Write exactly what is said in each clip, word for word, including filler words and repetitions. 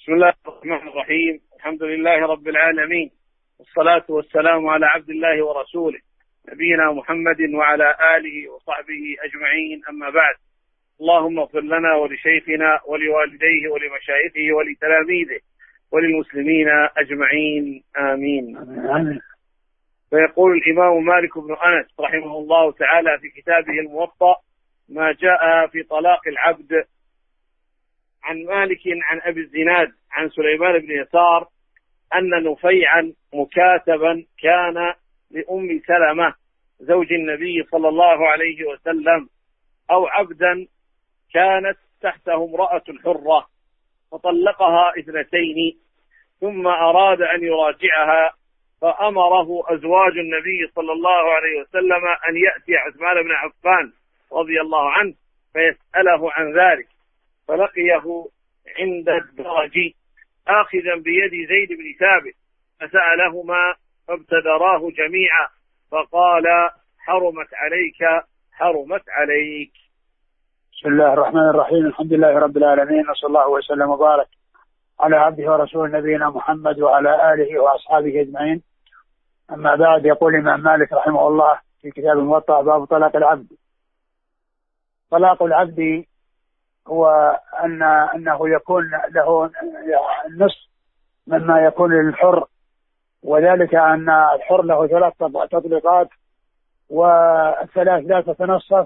بسم الله الرحمن الرحيم. الحمد لله رب العالمين، والصلاة والسلام على عبد الله ورسوله نبينا محمد وعلى آله وصحبه أجمعين، أما بعد. اللهم اغفر لنا ولشيخنا ولوالديه ولمشايخه ولتلاميذه وللمسلمين أجمعين، آمين. آمين. فيقول الإمام مالك بن أنس رحمه الله تعالى في كتابه الموطأ ما جاء في طلاق العبد. عن مالك عن أبي الزناد عن سليمان بن يسار أن نفيعا مكاتبا كان لأم سلمة زوج النبي صلى الله عليه وسلم، أو عبدا كانت تحته امرأة حرة فطلقها اثنتين، ثم أراد أن يراجعها فأمره أزواج النبي صلى الله عليه وسلم أن يأتي عثمان بن عفان رضي الله عنه فيسأله عن ذلك، فلقيه عند الدرج آخذا بيد زيد بن ثابت فسألهما فابتدراه جميعا فقال حرمت عليك حرمت عليك. بسم الله الرحمن الرحيم. الحمد لله رب العالمين، وصلى الله وسلم وبارك على عبده ورسول نبينا محمد وعلى آله وأصحابه أجمعين، أما بعد. يقول الإمام مالك رحمه الله في كتاب الموطأ باب طلاق العبد. طلاق العبد هو أن أنه يكون له النصف مما يكون للحر، وذلك أن الحر له ثلاث تطليقات والثلاث لا تتنصف،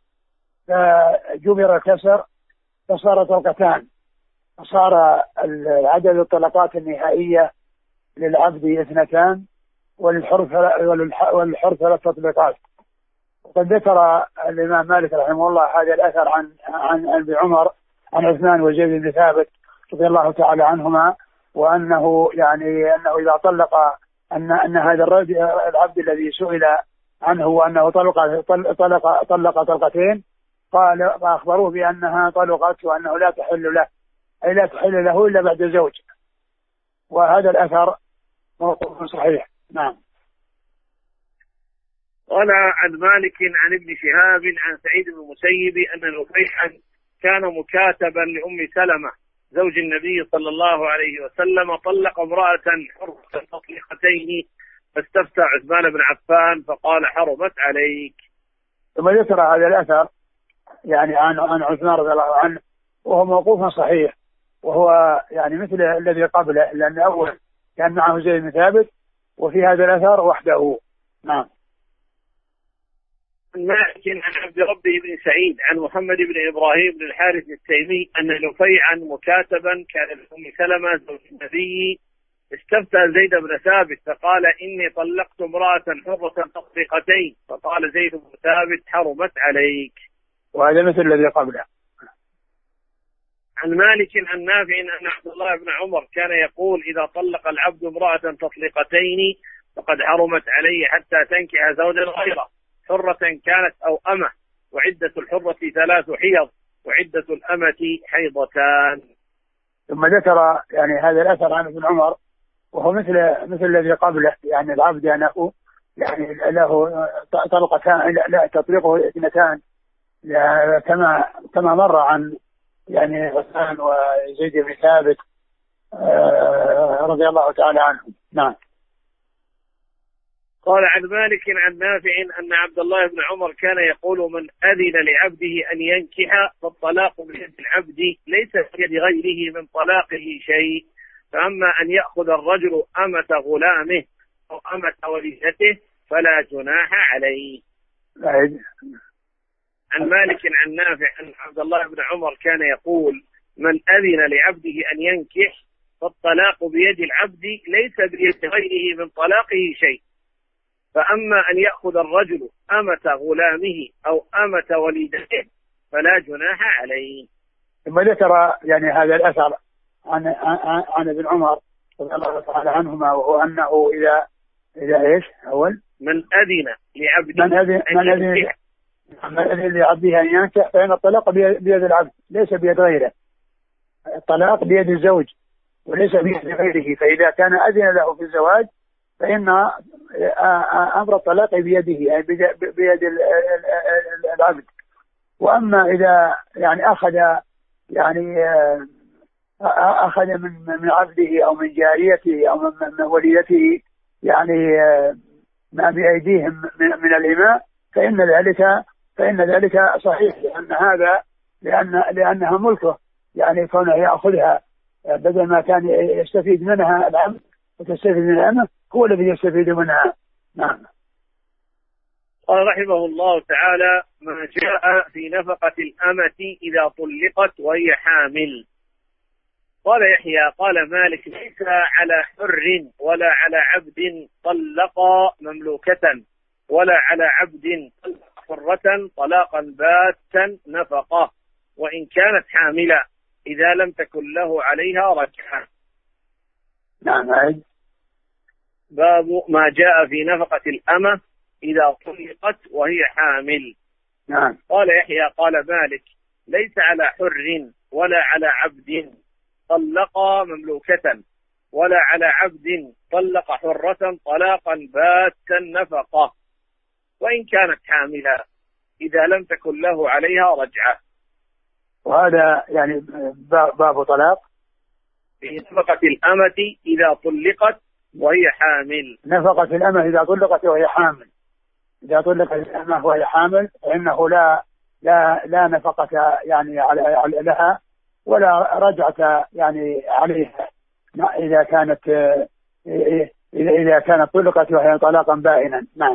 فجبر الكسر فصار طلقتان، فصار عدد الطلقات النهائية للعبد اثنتان وللحر والحر ثلاث تطليقات. وقد ذكر الإمام مالك رحمه الله هذا الأثر عن عن ابن عمر عن عثمان وزيد بن ثابت رضي الله تعالى عنهما، وأنه يعني أنه إذا طلق أن أن هذا الرجل العبد الذي سئل عنه وأنه طلق طلق طلق طلقتين، قال فأخبروه بأنها طلقت وأنه لا تحل له، أي لا تحل له إلا بعد زوج. وهذا الأثر موقوف صحيح. نعم. قال عن مالك عن ابن شهاب عن سعيد بن المسيب أن نفيعا كان مكاتبا لأم سلمة زوج النبي صلى الله عليه وسلم، طلق امرأة حرة تطليقتين فاستفتى عثمان بن عفان فقال حرمت عليك. ثم ذكر هذا الأثر يعني عن عن عثمان رضي الله عنه، وهو موقوف صحيح، وهو يعني مثل الذي قبله، لأن أول كان معه زيد بن ثابت وفي هذا الأثر وحده. نعم. مالك عن عبد ربه بن سعيد عن محمد بن إبراهيم بن الحارث التيمي أن نفيعا مكاتبا كان لأم سلمة زوج النبي استفتى زيد بن ثابت فقال إني طلقت امرأة حرة تطليقتين، فقال زيد بن ثابت حرمت عليك. وهذا مثل الذي قبله. عن مالك عن نافع أن عبد الله بن عمر كان يقول إذا طلق العبد امرأة تطليقتين فقد حرمت عليه حتى تنكح زوجا غيره، حرة كانت أو أمة، وعدة الحرة ثلاث حيض وعدة الأمة حيضتان. ثم ذكر يعني هذا الأثر عن ابن عمر، وهو مثل مثل الذي قبله، يعني العبد له يعني له طلقتان، لا تطلقه اثنتان، كما كما مر عن يعني عثمان وزيد بن ثابت رضي الله تعالى عنهم. نعم. قال عن مالك عن نافع أن عبد الله بن عمر كان يقول من أذن لعبده أن ينكح فالطلاق بيد العبد ليس بيد غيره من طلاقه شيء، فأما أن يأخذ الرجل أمة غلامه أو أمة وليدته فلا جناح عليه. عن مالك عن نافع أن عبد الله بن عمر كان يقول من أذن لعبده أن ينكح فالطلاق بيد العبد ليس بيد غيره من طلاقه شيء، فأما أن يأخذ الرجل أمة غلامه أو أمة وليدته فلا جناح عليه. ثم ذكر يعني هذا الأثر عن عن, عن ابن عمر رضي الله تعالى عنهما، وهو أنه إذا إذا إيش أول من أذن لعبده من أذن من أذن من أذن لعبده أن ينكح فإن الطلاق بيد العبد ليس بيد غيره. الطلاق بيد الزوج وليس بيد غيره، فإذا كان أذن له في الزواج فإن أمر الطلاق بيده، أي بيد العبد. وأما إذا يعني أخذ يعني أخذ من من عبده أو من جاريته أو من وليته يعني ما بأيديهم من الإماء فإن ذلك فإن ذلك صحيح، لأن هذا لأن لأنها ملكه، يعني كونه يأخذها بدل ما كان يستفيد منها العبد وتستفيد من الأمة، هو الذي يستفيد منها. نعم. قال رحمه الله تعالى: ما جاء في نفقة الأمة إذا طلقت وهي حامل. قال يحيى: قال مالك: ليس على حر ولا على عبد طلق مملوكة ولا على عبد طلق حرة طلاقا باتا نفقة وإن كانت حاملة إذا لم تكن له عليها رجعة. نعم. باب ما جاء في نفقة الأمة إذا طلقت وهي حامل. نعم. قال يحيى: قال مالك: ليس على حر ولا على عبد طلق مملوكة ولا على عبد طلق حرة طلاقا باتا نفقة وإن كانت حاملة إذا لم تكن له عليها رجعة. وهذا يعني باب طلاق في نفقة الأمة إذا طلقت وهي حامل. نفقة الأمة إذا طلقت وهي حامل، إذا طلقت الأمة وهي حامل فإنه لا لا لا نفقة يعني على لها ولا رجعة يعني عليها إذا كانت إذا كانت طلقت وهي طلاقا بائنا. نعم.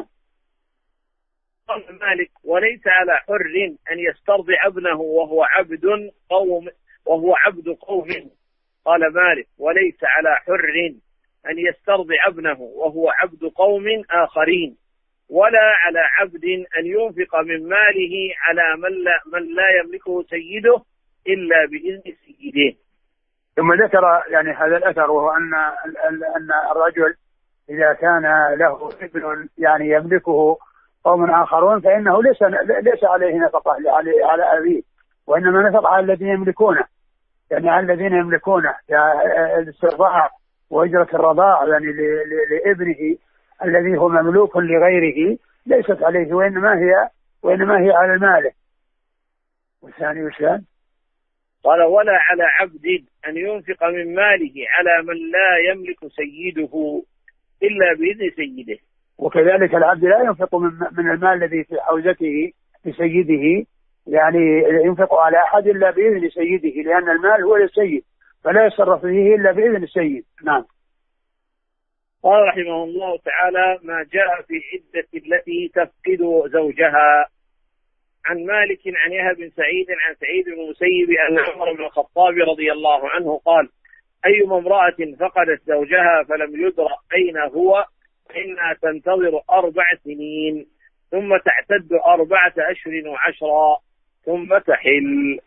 قال مالك: وليس على حر أن يسترضع ابنه وهو عبد قوم وهو عبد قوم. قال مالك: وليس على حر أن يسترضع ابنه وهو عبد قوم آخرين ولا على عبد أن ينفق من ماله على من لا, من لا يملكه سيده إلا بإذن سيده. ثم ذكر يعني هذا الأثر، وهو أن أن الرجل إذا كان له ابن يعني يملكه قوم آخرون فإنه ليس ليس عليه نفقة على على أبيه، وإنما نفقة على الذين يملكونه، يعني على الذين يملكونه الاسترضاع وأجرة الرضاع يعني لابنه الذي هو مملوك لغيره ليست عليه، وإنما هي وإنما هي على المال. والثاني وشان قال: ولا على عبد أن ينفق من ماله على من لا يملك سيده إلا بإذن سيده. وكذلك العبد لا ينفق من من المال الذي في حوزته لسيده، يعني ينفق على أحد إلا بإذن سيده، لأن المال هو للسيد فلا يصرف فيه إلا بإذن السيد. نعم. قال رحمه الله تعالى: ما جاء في عدة التي تفقد زوجها. عن مالك عن يحيى بن سعيد عن سعيد بن المسيب أن عمر بن الخطاب رضي الله عنه قال: أيما امرأة فقدت زوجها فلم يدرى أين هو فإنها تنتظر أربع سنين ثم تعتد أربعة أشهر وعشرا ثم تحل.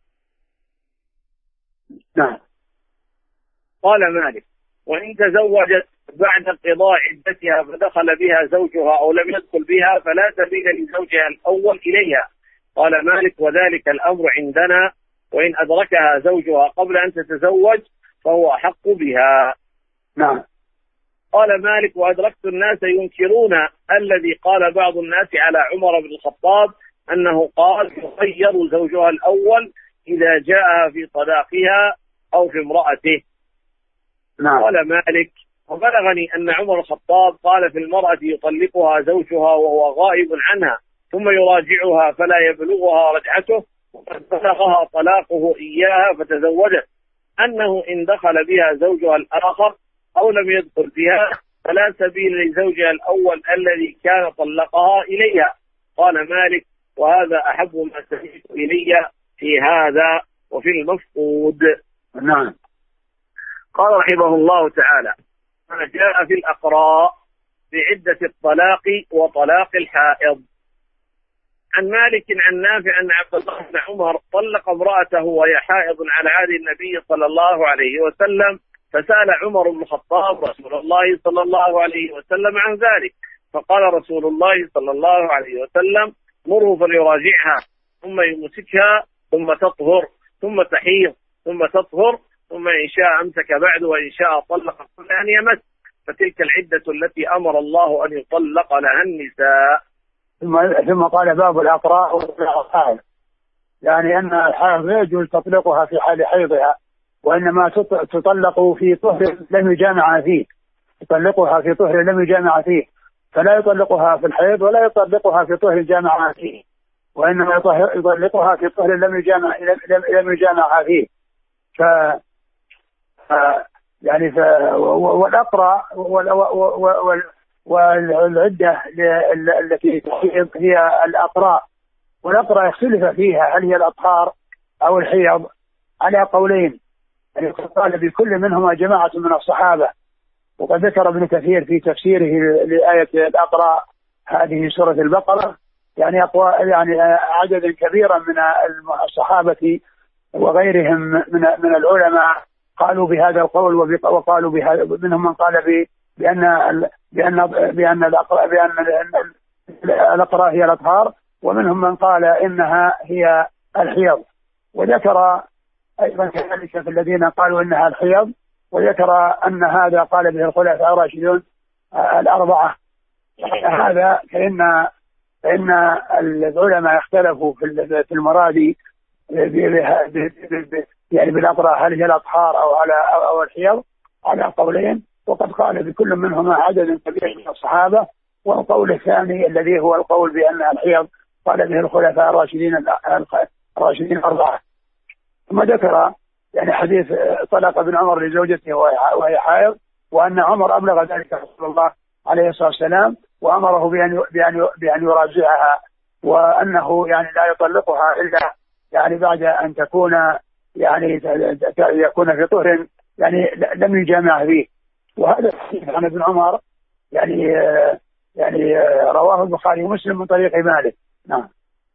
نعم. قال مالك: وإن تزوجت بعد انقضاء عدتها فدخل بها زوجها أو لم يدخل بها فلا سبيل لزوجها الأول إليها. قال مالك: وذلك الأمر عندنا، وإن أدركها زوجها قبل أن تتزوج فهو أحق بها. نعم. قال مالك: وأدركت الناس ينكرون الذي قال بعض الناس على عمر بن الخطاب أنه قال يخير زوجها الأول إذا جاء في طلاقها أو في امرأته. نعم. قال مالك: وبلغني أن عمر الخطاب قال في المرأة يطلقها زوجها وهو غائب عنها ثم يراجعها فلا يبلغها رجعته وقد بلغها طلاقه إياها فتزوجت، أنه إن دخل بها زوجها الآخر أو لم يدخل بها فلا سبيل لزوجها الأول الذي كان طلقها إليها. قال مالك: وهذا أحب ما سمعت إلي في هذا وفي المفقود. نعم. قال رحمه الله تعالى: ما جاء في الأقراء في عدة الطلاق وطلاق الحائض. عن مالك عن نافع أن عبد الله بن عمر طلق امرأته وهي حائض على عهد النبي صلى الله عليه وسلم، فسأل عمر بن الخطاب رسول الله صلى الله عليه وسلم عن ذلك، فقال رسول الله صلى الله عليه وسلم: مره فليراجعها ثم يمسكها ثم تطهر ثم تحيض ثم تطهر ثم إن شاء أمسك بعد وإن شاء طلق قبل أن يمس، فتلك العدة التي أمر الله أن يطلق لها النساء. ثم قال: باب الأقراء والحائض، يعني أن الحائض يجوز تطلقها في حال حيضها وإنما تطلق في طهر لم يجامع فيه، يطلقها في طهر لم يجامع فيه، فلا يطلقها في الحيض ولا يطلقها في طهر جامع فيه، وإنما يطلقها في طهر لم يجامع لم يجامع فيه. ف يعني ف والأقرى والعدة التي تحيض هي الأقراء، والأقرى يختلف فيها هل هي الأطهار أو الحيض على قولين، يعني قال بكل منهما جماعة من الصحابة. وقد ذكر ابن كثير في تفسيره لآية الأقرى هذه سورة البقرة يعني أقوى يعني عدد كبيرا من الصحابة وغيرهم من من العلماء قالوا بهذا القول، وقالوا بهذا منهم من قال بأن بأن بأن الأقرى بأن الأقرى هي الأطهار، ومنهم من قال إنها هي الحيض. وذكر أيضا كذلك في الذين قالوا إنها الحيض، وذكر أن هذا قال به الخلفاء الراشدون الأربعة. هذا فإن فإن العلماء اختلفوا في المراد يعني بالأقرى هل هي الأطهار أو على أو الحيض على قولين، وقد قال بكل منهما عدد كبير من الصحابة. والقول الثاني الذي هو القول بأن الحيض قال به الخلفاء الراشدين الراشدين الأربعة. ثم ذكر يعني حديث طلق ابن عمر لزوجته وهي حائض، وأن عمر أبلغ ذلك رسول الله عليه الصلاة والسلام وأمره بأن بأن بأن يراجعها، وأنه يعني لا يطلقها إلا يعني بعد أن تكون يعني يكون في طهر يعني لم يجامع فيه. وهذا الحديث عن ابن عمر يعني يعني رواه البخاري ومسلم من طريق مالك. نعم.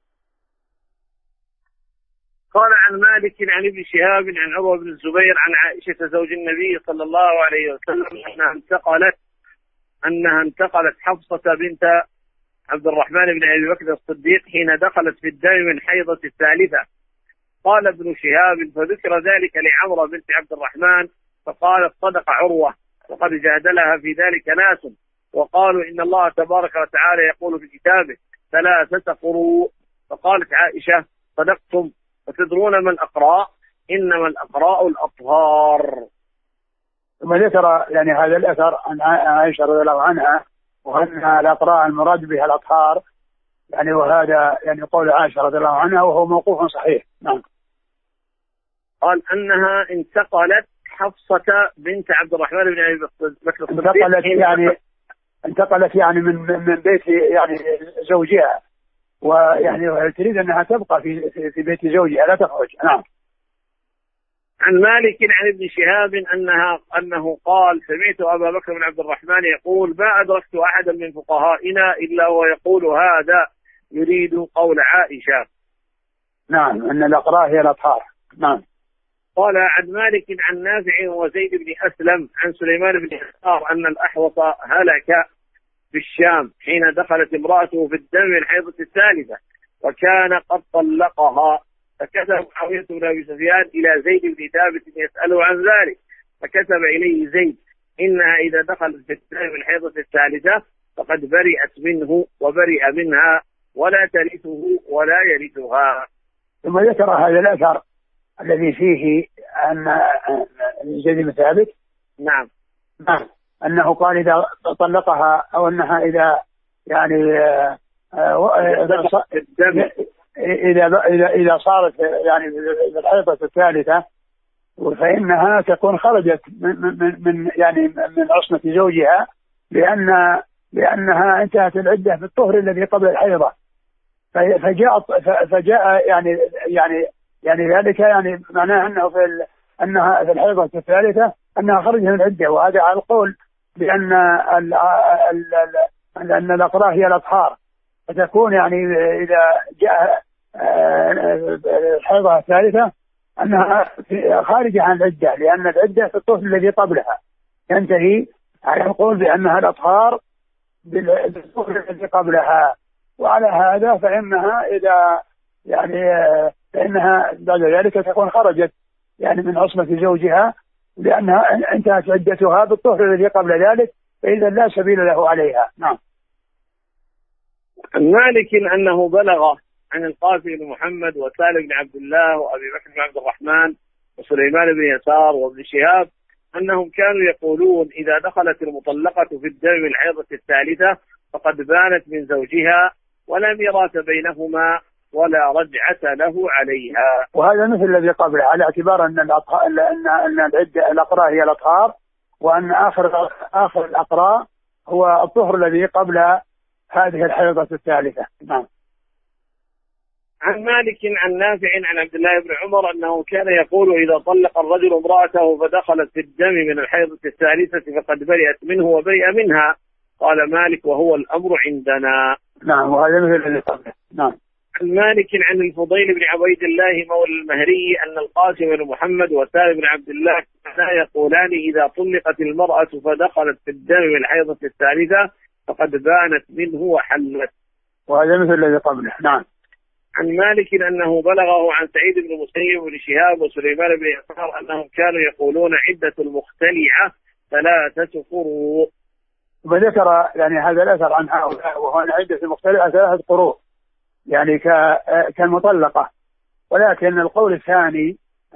قال عن مالك عن ابن شهاب عن عروة بن الزبير عن عائشة زوج النبي صلى الله عليه وسلم أنها انتقلت أنها انتقلت حفصة بنت عبد الرحمن بن أبي بكر الصديق حين دخلت في الدم من حيضة الثالثة. قال ابن شهاب فذكر ذلك لعمرة بنت عبد الرحمن فقالت صدق عروة، وقد جادلها في ذلك ناس وقالوا إن الله تبارك وتعالى يقول في كتابه ثلاثة قروء. فقالت عائشة صدقتم، وتدرون ما الأقراء؟ إنما الأقراء الأطهار. ثم ذكر يعني هذا الأثر عن عائشة رضي الله عنها وأن الأقراء المراد بها الأطهار، يعني وهذا يعني قول عائشة رضي الله عنها وهو موقوف صحيح. نعم. قال أنها انتقلت حفصة بنت عبد الرحمن بن أبي بكر الصديق، انتقلت يعني انتقلت يعني من من بيت يعني زوجها، ويعني تريد أنها تبقى في في بيت زوجها لا تخرج. نعم. عن مالك عن ابن شهاب أنها أنه قال سمعت أبا بكر بن عبد الرحمن يقول ما أدركت أحدا من فقهائنا إلا هو يقول هذا يريد قول عائشة. نعم، أن الأقراء هي الأطهار. نعم. قال عن مالك عن نافع وزيد بن أسلم عن سليمان بن يسار أن الأحوص هلك في الشام حين دخلت امرأته في الدم من الحيضة الثالثة وكان قد طلقها، فكتب معاوية بن أبي سفيان إلى زيد بن ثابت يسأله عن ذلك، فكتب إليه زيد إنها إذا دخلت في الدم من الحيضة الثالثة فقد برئت منه وبرئ منها ولا ترثه ولا يرثها. ثم ذكر هذا الأثر الذي فيه أن زيد بن ثابت نعم نعم أنه قال إذا طلقها أو أنها إذا يعني إذا إذا إذا صارت يعني بالحيضة الثالثة فإنها تكون خرجت من من من يعني من عصمة زوجها، لأن لأنها انتهت العدة في الطهر الذي قبل الحيضة، فجاء فجاء يعني يعني يعني ذلك يعني معناه أنه في أنها في الحيضة الثالثة أنها خرجت من العدة. وهذا على القول بأن ال ال ال أن الأقراء هي الأطهار، فتكون يعني إذا جاء الحيضة الثالثة أنها خارجة عن العدة، لأن العدة في الطهر الذي قبلها ينتهي على القول بأنها الأطهار بالطهر الذي قبلها. وعلى هذا فإنها إذا يعني فإنها بعد ذلك تكون خرجت يعني من عصمة زوجها، لأنها انتهت عدتها بالطهر الذي قبل ذلك، فإذا لا سبيل له عليها. نعم. مالك أنه بلغ عن القاسم بن محمد وسالم بن عبد الله وأبي بكر بن عبد الرحمن وسليمان بن يسار وابن شهاب أنهم كانوا يقولون إذا دخلت المطلقة في الدم الحيضة الثالثة فقد بانت من زوجها ولم يرات بينهما ولا رجعة له عليها. وهذا مثل الذي قبله، على اعتبار أن الأطهار أن أن العدة الأقراء هي الأطهار، وأن آخر آخر الأقراء هو الطهر الذي قبل هذه الحيضة الثالثة. نعم. عن مالك عن نافع عن عبد الله بن عمر أنه كان يقول إذا طلق الرجل امرأته فدخلت في الدم من الحيضة الثالثة فقد برئت منه وبرئ منها. قال مالك وهو الأمر عندنا. نعم. وهذا مثل الذي قبله. نعم. عن مالك عن الفضيل بن عبيد الله مولى المهري أن القاسم بن محمد وسالم بن عبد الله كانا يقولان إذا طلقت المرأة فدخلت في الدم من الحيضة الثالثة فقد بانت منه وحلت. وهذا مثل الذي قبله. نعم. عن مالك أنه بلغه عن سعيد بن المسيب بن شهاب وسليمان بن يسار أنهم كانوا يقولون عدة المختلعة ثلاثة قروء. وذكر يعني هذا الأثر عن هؤلاء، وهو أن عدة المختلعة ثلاثة قروء يعني كالمطلقة. ولكن القول الثاني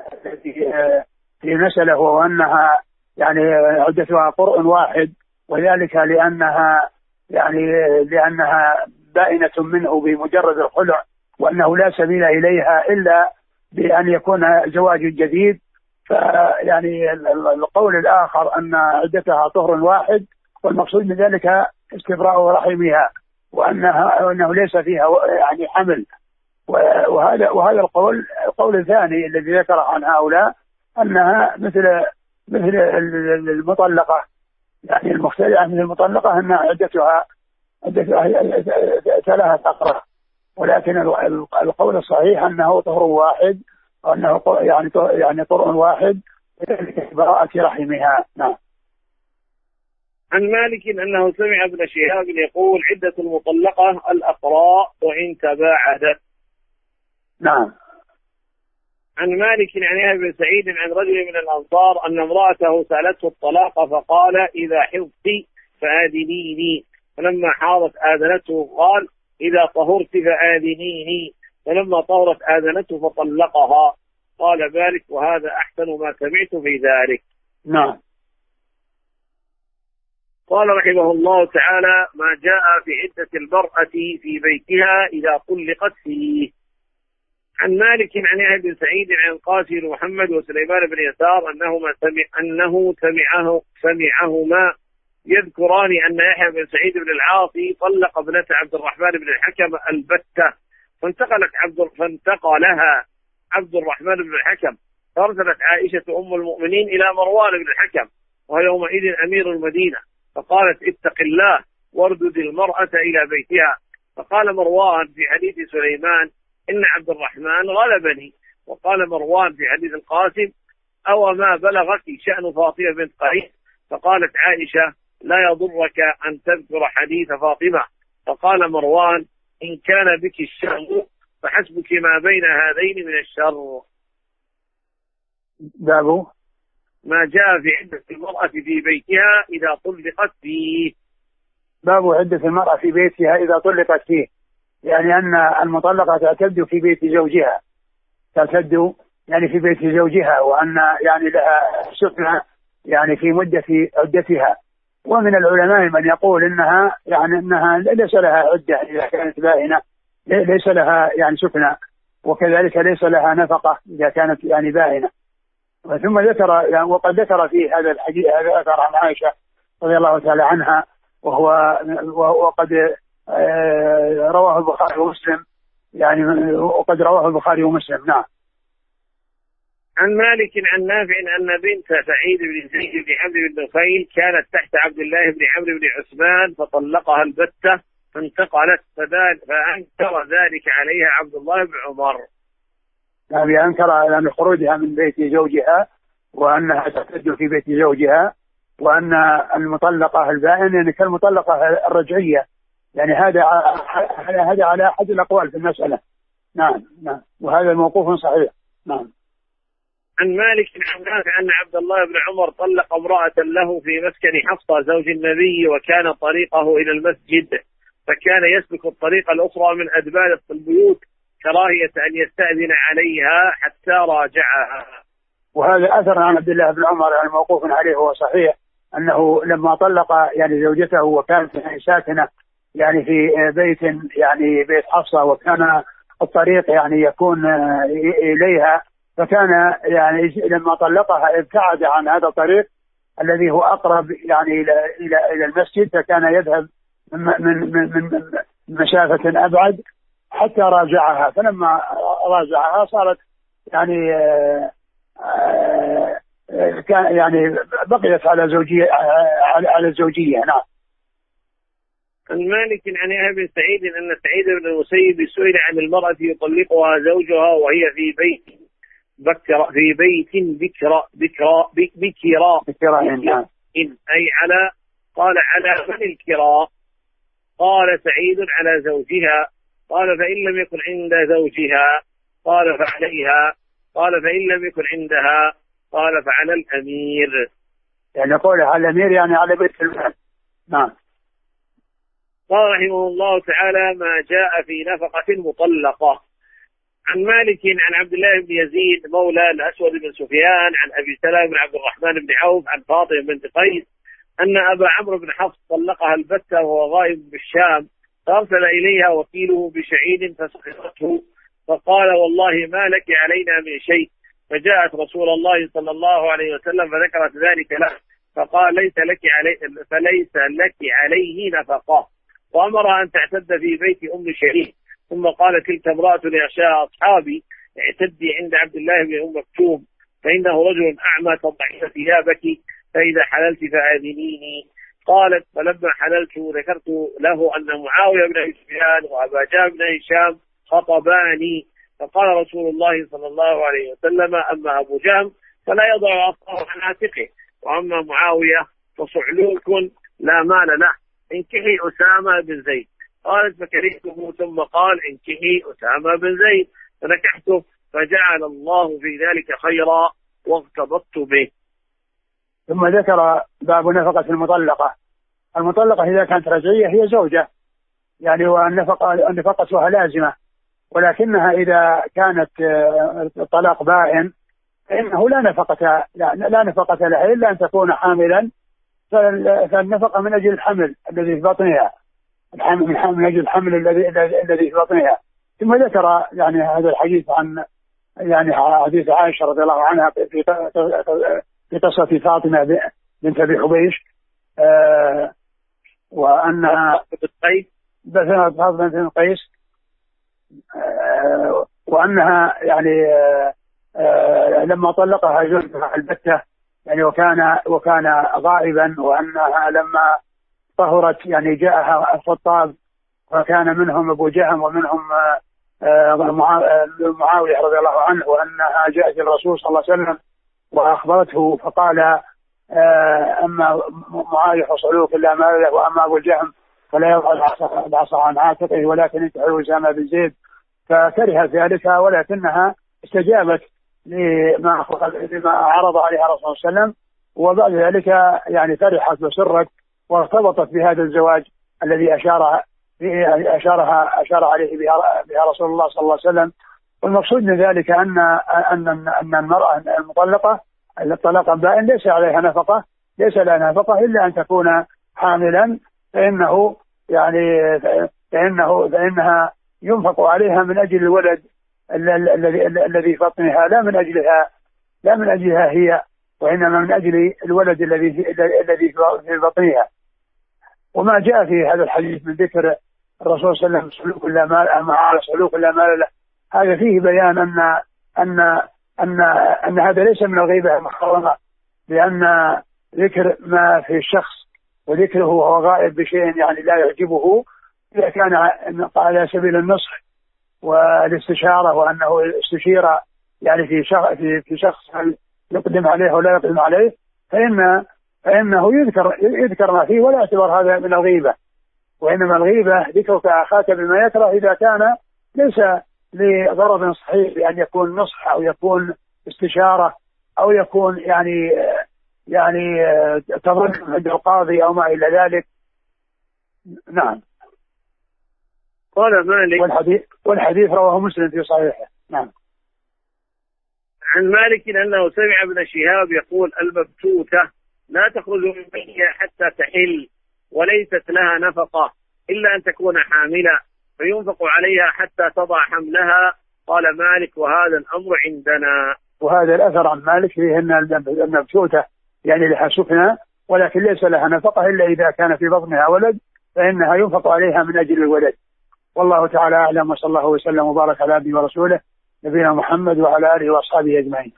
في مسألة هو أنها يعني عدتها قرء واحد، وذلك لأنها يعني لأنها بائنة منه بمجرد الخلع، وأنه لا سبيل إليها إلا بأن يكون زواج جديد. فيعني القول الآخر أن عدتها طهر واحد، والمقصود من ذلك استبراء رحمها، وأنها وأنه ليس فيها يعني حمل. وهذا وهذا القول القول الثاني الذي ذكر عن هؤلاء أنها مثل مثل المطلقة، يعني المختلعة مثل المطلقة، أن عدتها عدتها ثلاثة أقراء. ولكن القول الصحيح أنه طهر واحد، وأنه يعني يعني طهر واحد براءة رحمها. نعم. عن مالك أنه سمع ابن شهاب يقول عدة المطلقة الأقراء وإن تباعدت. نعم. عن مالك عن يحيى بن سعيد عن رجل من الأنصار أن امرأته سألته الطلاق فقال إذا حضت فآذنيني، فلما حاضت آذنته قال إذا طهرت فآذنيني، فلما طهرت آذنته فطلقها. قال مالك وهذا أحسن ما سمعت في ذلك. نعم. قال رحمه الله تعالى ما جاء في عدة المرأة في بيتها إذا طلقت فيه. عن مالك عن يحيى بن سعيد عن القاسم بن محمد وسليمان بن يسار أنهما سمع أنه سمعه سمعهما يذكران أن يحيى بن سعيد بن العاصي طلق ابنة عبد الرحمن بن الحكم البتة، فانتقلت عبد فانتقلها عبد الرحمن بن الحكم، فارسلت عائشة أم المؤمنين إلى مروان بن الحكم وهو يومئذ أمير المدينة، فقالت اتق الله واردد المرأة إلى بيتها. فقال مروان في حديث سليمان إن عبد الرحمن غلبني، وقال مروان في حديث القاسم أو ما بلغك شأن فاطمة بنت قيس. فقالت عائشة لا يضرك أن تذكر حديث فاطمة. فقال مروان إن كان بك الشر فحسبك ما بين هذين من الشر. باب ما جاء في عدة المرأة في بيتها إذا طلقت فيه. باب عدة المرأة في بيتها إذا طلقت فيه، يعني أن المطلقة تعتد في بيت زوجها، تعتد يعني في بيت زوجها، وأن يعني لها سكنة يعني في مدة عدتها. ومن العلماء من يقول إنها يعني إنها ليس لها عدة إذا كانت باينة، ليس لها يعني سكنة، وكذلك ليس لها نفقة إذا كانت يعني باينة. ثم ذكر يعني وقد ذكر في هذا الحديث هذا أثر عن عائشة رضي الله تعالى عنها، وهو وقد رواه البخاري ومسلم، يعني وقد رواه البخاري ومسلم. نعم. عن مالك عن نافع أن بنت سعيد بن زيد بن عمرو بن نفيل كانت تحت عبد الله بن عمرو بن عثمان فطلقها البتة فانتقلت، فأنكر ذلك عليها عبد الله بن عمر. يعني أنكر على خروجها من بيت زوجها، وأنها تعتد في بيت زوجها، وأن المطلقة البائن يعني كالمطلقة الرجعية، يعني هذا هذا على أحد الأقوال في المسألة. نعم نعم. وهذا موقوف صحيح. نعم. عن مالك عن نافع أن عبد الله بن عمر طلق امرأة له في مسكن حفصة زوج النبي، وكان طريقه إلى المسجد، فكان يسلك الطريق الأخرى من أدبار البيوت كراهية أن يستأذن عليها حتى راجعها. وهذا أثر عن عبد الله بن عمر يعني موقوف عليه وهو صحيح، أنه لما طلق يعني زوجته وكانت ساكنة يعني في بيت يعني بيت حفصة، وكان الطريق يعني يكون إليها، فكان يعني لما طلقها ابتعد عن هذا الطريق الذي هو أقرب يعني إلى إلى إلى المسجد، فكان يذهب من من من, من مسافة أبعد حتى راجعها. فلما راجعها صارت يعني آآ آآ كان يعني بقيت على زوجية على الزوجية. نعم. عن مالك عن يحيى بن سعيد أن سعيد بن المسيب سئل عن المرأة يطلقها زوجها وهي في بيت بكر في بيت بكرة بكرة بكرة بكرة نعم. أي على قال على من الكراء؟ قال سعيد على زوجها. قال فإن لم يكن عند زوجها؟ قال فعليها. قال فإن لم يكن عندها؟ قال فعلى الأمير. يعني قوله على الأمير يعني على بيت المال. نعم. قال رحمه الله تعالى ما جاء في نفقة المطلقة. عن مالك عن عبد الله بن يزيد مولى الأسود بن سفيان عن أبي سلمة بن عبد الرحمن بن عوف عن فاطمة بنت قيس أن أبا عمرو بن حفص طلقها البتة وهو غائب بالشام، فأرسل إليها وكيله بشعير فسخطته، فقال والله ما لك علينا من شيء. فجاءت رسول الله صلى الله عليه وسلم فذكرت ذلك له، فقال ليس لك علي فليس لك عليه نفقة، وأمر أن تعتد في بيت أم شريك. ثم قال تلك امرأة لأخشاها أصحابي اعتدي عند عبد الله بن أم مكتوم، فإنه رجل أعمى تضعين ثيابك، فإذا حللت فآذنيني. قالت فلما حللت ذكرت له أن معاوية بن سفيان وأبا جهل بن هشام خطباني، فقال رسول الله صلى الله عليه وسلم أما أبو جهل فلا يضع عصاه عن عاتقه، وأما معاوية فصعلوك لا مال له، انكحي أسامة بن زيد. قالت فكرهته، ثم قال انكحي أسامة بن زيد، فنكحته فجعل الله في ذلك خيرا واغتبطت به. ثم ذكر باب نفقة المطلقة. المطلقة إذا كانت رجعية هي زوجة يعني، والنفقة نفقتها لازمة، ولكنها إذا كانت طلاق بائن فإنه لا نفقة لا, لا نفقة لها إلا أن تكون حاملا، فالنفقة من أجل الحمل الذي في بطنها، الحمل من أجل الحمل الذي الذي في بطنها. ثم ذكر يعني هذا الحديث عن يعني حديث عائشة رضي الله عنها في في قصة فاطمة بنت أبي حبيش، آه وأنها قيس فاطمة بنت قيس، آه وأنها يعني آه آه لما طلقها زوجها البتة يعني وكان وكان غائبا، وأنها لما طهرت يعني جاءها الخطاب، وكان منهم أبو جهم ومنهم آه معاوية رضي الله عنه، وأنها جاءت الرسول صلى الله عليه وسلم وأخبرته، فقال آه أما معاوية فصعلوك لا مال له، وأما أبو الجهم فلا يضع العصا عن عاتقه ولكن انتحلوا أسامة بن زيد. فكرهت ذلك، ولكنها استجابت لما لما عرض عليها الرسول صلى الله عليه وسلم، وبعد ذلك يعني فرحت وسرت وارتبطت بهذا الزواج الذي أشار أشارها أشار عليه بها رسول الله صلى الله عليه وسلم. والمقصود من ذلك أن أن أن المرأة المطلقة الطلاق البائن ليس عليها نفقة، ليس لها نفقة إلا أن تكون حاملا، فإنه يعني فإنه فإنها ينفق عليها من أجل الولد الذي الذي في بطنها، لا من أجلها لا من أجلها هي، وإنما من أجل الولد الذي الذي في بطنها. وما جاء في هذا الحديث من ذكر الرسول صلى الله عليه وسلم سلوك لا مال مع سلوك لا مال له، هذا فيه بيان أن أن أن أن هذا ليس من الغيبة المحرمة، لأن ذكر ما في الشخص وذكره وهو غائب بشيء يعني لا يعجبه إذا كان على سبيل النصح والاستشارة، وأنه استشير يعني في شخص في شخص يقدم عليه ولا يقدم عليه، فإن فإنه يذكر يذكر ما فيه ولا يعتبر هذا من الغيبة. وإنما الغيبة ذكرك أخاك بما يكره إذا كان ليس لغرض صحيح، بأن يكون نصح أو يكون استشارة أو يكون يعني يعني تظن عند القاضي أو ما إلى ذلك. نعم. قال مالك والحديث والحديث رواه مسلم في صحيحه. نعم. عن مالك أنه سمع ابن شهاب يقول المبتوتة لا تخرج من بيتها حتى تحل وليست لها نفقة إلا أن تكون حاملة فينفق عليها حتى تضع حملها. قال مالك وهذا الأمر عندنا. وهذا الأثر عن مالك فيه أن المبتوتة يعني لها سكنى ولكن ليس لها نفقة إلا إذا كان في بطنها ولد فإنها ينفق عليها من أجل الولد. والله تعالى أعلم، وصلى الله وسلم وبارك على عبده ورسوله نبينا محمد وعلى آله وأصحابه أجمعين.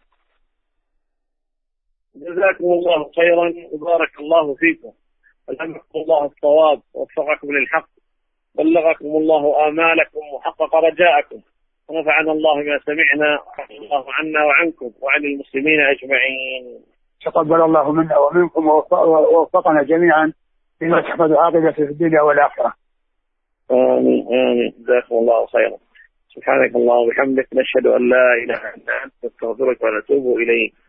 جزاكم الله خيرا وبارك الله فيكم، ألهمكم الله الصواب ووفقكم للحق، بلغكم الله آمالكم وحقق رجاءكم، ونفعنا الله ما سمعنا، ورحمه الله عنا وعنكم وعن المسلمين أجمعين. تقبل الله منا ومنكم ووفقنا جميعا بما تحمد عاقبة في الدنيا والآخرة. آمين آمين. جزاكم الله خيرا. سبحانك اللهم وبحمدك، نشهد أن لا إله إلا أنت، نستغفرك ونتوب إليك.